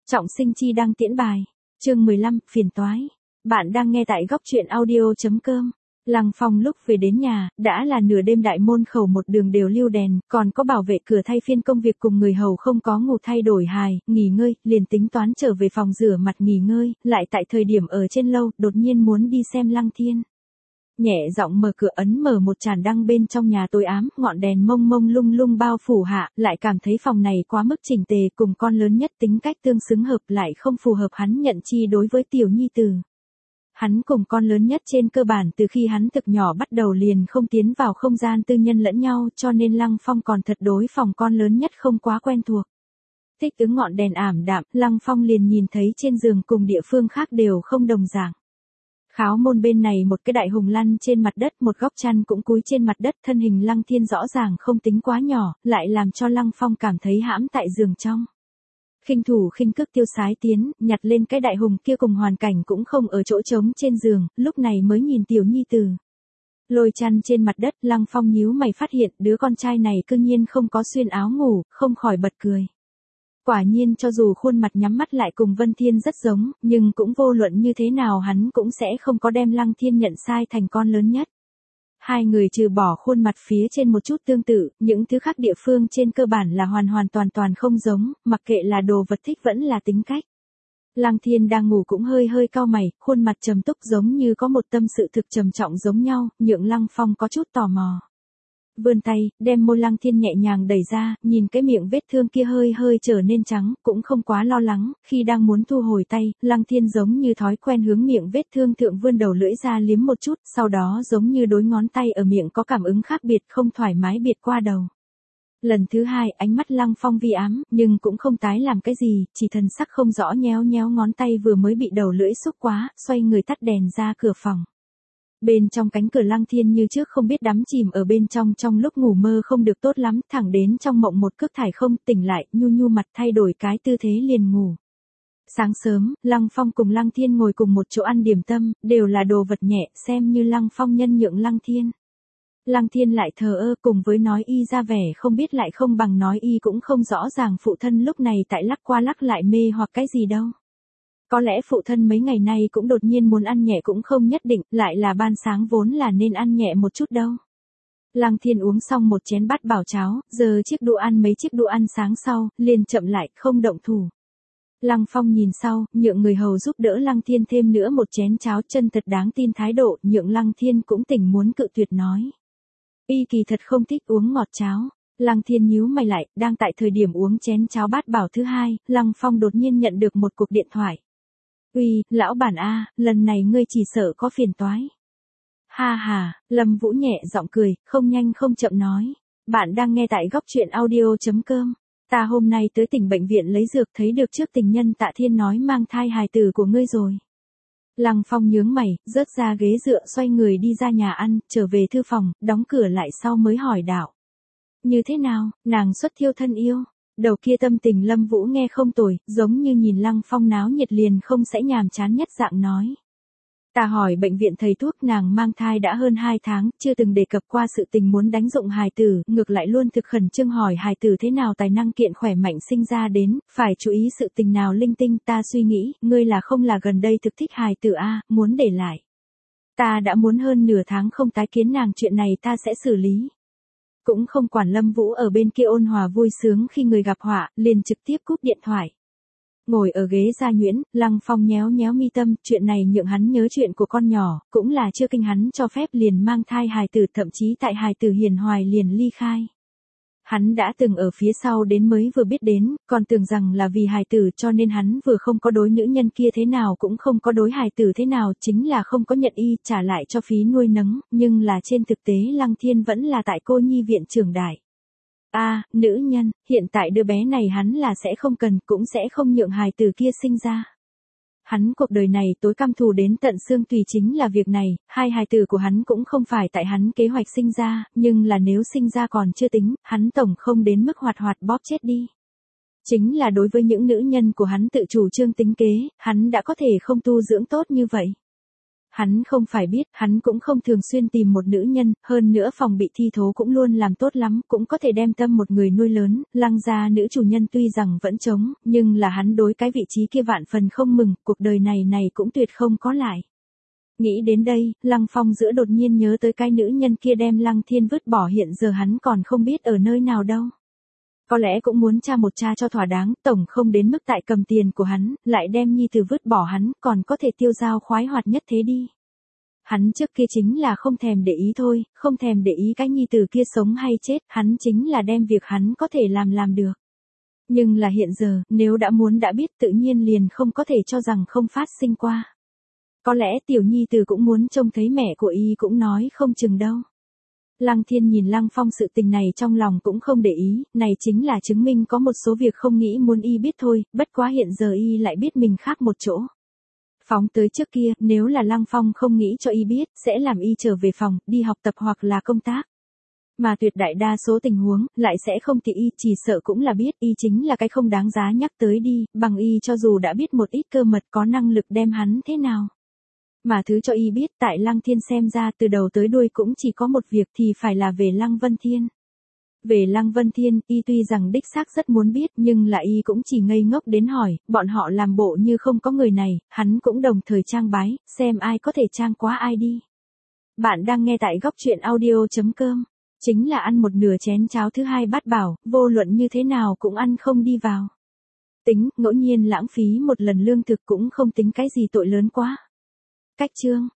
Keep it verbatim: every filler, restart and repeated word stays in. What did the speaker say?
Trọng Sinh Chi đăng tiễn bài. Chương mười lăm, phiền toái. Bạn đang nghe tại góc truyện audio.com. Lăng Phong lúc về đến nhà, đã là nửa đêm, đại môn khẩu một đường đều lưu đèn, còn có bảo vệ cửa thay phiên công việc cùng người hầu không có ngủ thay đổi hài, nghỉ ngơi, liền tính toán trở về phòng rửa mặt nghỉ ngơi, lại tại thời điểm ở trên lâu, đột nhiên muốn đi xem Lăng Thiên. Nhẹ giọng mở cửa, ấn mở một tràn đăng, bên trong nhà tối ám, ngọn đèn mông mông lung lung bao phủ hạ, lại cảm thấy phòng này quá mức chỉnh tề, cùng con lớn nhất tính cách tương xứng hợp lại không phù hợp hắn nhận chi đối với tiểu nhi tử. Hắn cùng con lớn nhất trên cơ bản từ khi hắn thực nhỏ bắt đầu liền không tiến vào không gian tư nhân lẫn nhau, cho nên Lăng Phong còn thật đối phòng con lớn nhất không quá quen thuộc. Thích ứng ngọn đèn ảm đạm, Lăng Phong liền nhìn thấy trên giường cùng địa phương khác đều không đồng dạng. Kháo môn bên này một cái đại hùng lăn trên mặt đất, một góc chăn cũng cúi trên mặt đất, thân hình Lăng Thiên rõ ràng không tính quá nhỏ, lại làm cho Lăng Phong cảm thấy hãm tại giường trong. Khinh thủ khinh cước tiêu sái tiến, nhặt lên cái đại hùng kia cùng hoàn cảnh cũng không ở chỗ trống trên giường, lúc này mới nhìn tiểu nhi tử. Lôi chăn trên mặt đất, Lăng Phong nhíu mày phát hiện đứa con trai này cư nhiên không có xuyên áo ngủ, không khỏi bật cười. Quả nhiên cho dù khuôn mặt nhắm mắt lại cùng Vân Thiên rất giống, nhưng cũng vô luận như thế nào hắn cũng sẽ không có đem Lăng Thiên nhận sai thành con lớn nhất. Hai người trừ bỏ khuôn mặt phía trên một chút tương tự, những thứ khác địa phương trên cơ bản là hoàn hoàn toàn toàn không giống, mặc kệ là đồ vật thích vẫn là tính cách. Lăng Thiên đang ngủ cũng hơi hơi cau mày, khuôn mặt trầm túc giống như có một tâm sự thực trầm trọng giống nhau, nhượng Lăng Phong có chút tò mò. Vươn tay, đem môi Lăng Thiên nhẹ nhàng đẩy ra, nhìn cái miệng vết thương kia hơi hơi trở nên trắng, cũng không quá lo lắng, khi đang muốn thu hồi tay, Lăng Thiên giống như thói quen hướng miệng vết thương thượng vươn đầu lưỡi ra liếm một chút, sau đó giống như đối ngón tay ở miệng có cảm ứng khác biệt, không thoải mái biệt qua đầu. Lần thứ hai, ánh mắt Lăng Phong vi ám, nhưng cũng không tái làm cái gì, chỉ thần sắc không rõ nhéo nhéo ngón tay vừa mới bị đầu lưỡi xúc quá, xoay người tắt đèn ra cửa phòng. Bên trong cánh cửa Lăng Thiên như trước không biết đắm chìm ở bên trong, trong lúc ngủ mơ không được tốt lắm, thẳng đến trong mộng một cước thải không, tỉnh lại, nhu nhu mặt thay đổi cái tư thế liền ngủ. Sáng sớm, Lăng Phong cùng Lăng Thiên ngồi cùng một chỗ ăn điểm tâm, đều là đồ vật nhẹ, xem như Lăng Phong nhân nhượng Lăng Thiên. Lăng Thiên lại thờ ơ, cùng với nói y ra vẻ không biết lại không bằng nói y cũng không rõ ràng phụ thân lúc này tại lắc qua lắc lại mê hoặc cái gì đâu. Có lẽ phụ thân mấy ngày nay cũng đột nhiên muốn ăn nhẹ cũng không nhất định, lại là ban sáng vốn là nên ăn nhẹ một chút đâu. Lăng Thiên uống xong một chén bát bảo cháo, giờ chiếc đũa ăn mấy chiếc đũa ăn sáng sau, liền chậm lại, không động thủ. Lăng Phong nhìn sau, nhượng người hầu giúp đỡ Lăng Thiên thêm nữa một chén cháo, chân thật đáng tin thái độ, nhượng Lăng Thiên cũng tỉnh muốn cự tuyệt nói. Y kỳ thật không thích uống ngọt cháo. Lăng Thiên nhíu mày lại, đang tại thời điểm uống chén cháo bát bảo thứ hai, Lăng Phong đột nhiên nhận được một cuộc điện thoại. Uy, lão bản a, lần này ngươi chỉ sợ có phiền toái. Ha ha, Lâm Vũ nhẹ giọng cười, không nhanh không chậm nói. Bạn đang nghe tại góc truyện audio.com. Ta hôm nay tới tỉnh bệnh viện lấy dược, thấy được trước tình nhân Tạ Thiên nói mang thai hài tử của ngươi rồi. Lăng Phong nhướng mày, rớt ra ghế dựa, xoay người đi ra nhà ăn, trở về thư phòng, đóng cửa lại sau mới hỏi đạo. Như thế nào, nàng xuất thiêu thân yêu? Đầu kia tâm tình Lâm Vũ nghe không tồi, giống như nhìn Lăng Phong náo nhiệt liền không sẽ nhàm chán nhất dạng nói. Ta hỏi bệnh viện thầy thuốc, nàng mang thai đã hơn hai tháng, chưa từng đề cập qua sự tình muốn đánh dụng hài tử, ngược lại luôn thực khẩn trương hỏi hài tử thế nào tài năng kiện khỏe mạnh sinh ra đến, phải chú ý sự tình nào linh tinh. Ta suy nghĩ, ngươi là không là gần đây thực thích hài tử a, muốn để lại. Ta đã muốn hơn nửa tháng không tái kiến nàng, chuyện này ta sẽ xử lý. Cũng không quản Lâm Vũ ở bên kia ôn hòa vui sướng khi người gặp họa, liền trực tiếp cúp điện thoại. Ngồi ở ghế gia nhuyễn, Lăng Phong nhéo nhéo mi tâm, chuyện này nhượng hắn nhớ chuyện của con nhỏ, cũng là chưa kinh hắn cho phép liền mang thai hài tử, thậm chí tại hài tử hiền hoài liền ly khai. Hắn đã từng ở phía sau đến mới vừa biết đến, còn tưởng rằng là vì hài tử cho nên hắn vừa không có đối nữ nhân kia thế nào cũng không có đối hài tử thế nào, chính là không có nhận y, trả lại cho phí nuôi nấng, nhưng là trên thực tế Lăng Thiên vẫn là tại cô nhi viện trưởng đại. A, à, nữ nhân, hiện tại đứa bé này hắn là sẽ không cần, cũng sẽ không nhượng hài tử kia sinh ra. Hắn cuộc đời này tối căm thù đến tận xương tùy chính là việc này, hai hài tử của hắn cũng không phải tại hắn kế hoạch sinh ra, nhưng là nếu sinh ra còn chưa tính, hắn tổng không đến mức hoạt hoạt bóp chết đi. Chính là đối với những nữ nhân của hắn tự chủ trương tính kế, hắn đã có thể không tu dưỡng tốt như vậy. Hắn không phải biết, hắn cũng không thường xuyên tìm một nữ nhân, hơn nữa phòng bị thi thố cũng luôn làm tốt lắm, cũng có thể đem tâm một người nuôi lớn, Lăng gia nữ chủ nhân tuy rằng vẫn trống, nhưng là hắn đối cái vị trí kia vạn phần không mừng, cuộc đời này này cũng tuyệt không có lại. Nghĩ đến đây, Lăng Phong giữa đột nhiên nhớ tới cái nữ nhân kia đem Lăng Thiên vứt bỏ, hiện giờ hắn còn không biết ở nơi nào đâu. Có lẽ cũng muốn tra một tra cho thỏa đáng, tổng không đến mức tại cầm tiền của hắn, lại đem nhi tử vứt bỏ hắn, còn có thể tiêu dao khoái hoạt nhất thế đi. Hắn trước kia chính là không thèm để ý thôi, không thèm để ý cái nhi tử kia sống hay chết, hắn chính là đem việc hắn có thể làm làm được. Nhưng là hiện giờ, nếu đã muốn đã biết tự nhiên liền không có thể cho rằng không phát sinh qua. Có lẽ tiểu nhi tử cũng muốn trông thấy mẹ của y cũng nói không chừng đâu. Lăng Thiên nhìn Lăng Phong sự tình này trong lòng cũng không để ý, này chính là chứng minh có một số việc không nghĩ muốn y biết thôi, bất quá hiện giờ y lại biết mình khác một chỗ. Phóng tới trước kia, nếu là Lăng Phong không nghĩ cho y biết, sẽ làm y trở về phòng, đi học tập hoặc là công tác. Mà tuyệt đại đa số tình huống, lại sẽ không thì y, chỉ sợ cũng là biết, y chính là cái không đáng giá nhắc tới đi, bằng y cho dù đã biết một ít cơ mật có năng lực đem hắn thế nào. Mà thứ cho y biết tại Lăng Thiên xem ra từ đầu tới đuôi cũng chỉ có một việc thì phải là về Lăng Vân Thiên. Về Lăng Vân Thiên, y tuy rằng đích xác rất muốn biết nhưng là y cũng chỉ ngây ngốc đến hỏi, bọn họ làm bộ như không có người này, hắn cũng đồng thời trang bái, xem ai có thể trang quá ai đi. Bạn đang nghe tại góc truyện audio chấm com, chính là ăn một nửa chén cháo thứ hai bát bảo, vô luận như thế nào cũng ăn không đi vào. Tính, ngẫu nhiên lãng phí một lần lương thực cũng không tính cái gì tội lớn quá. Cách chương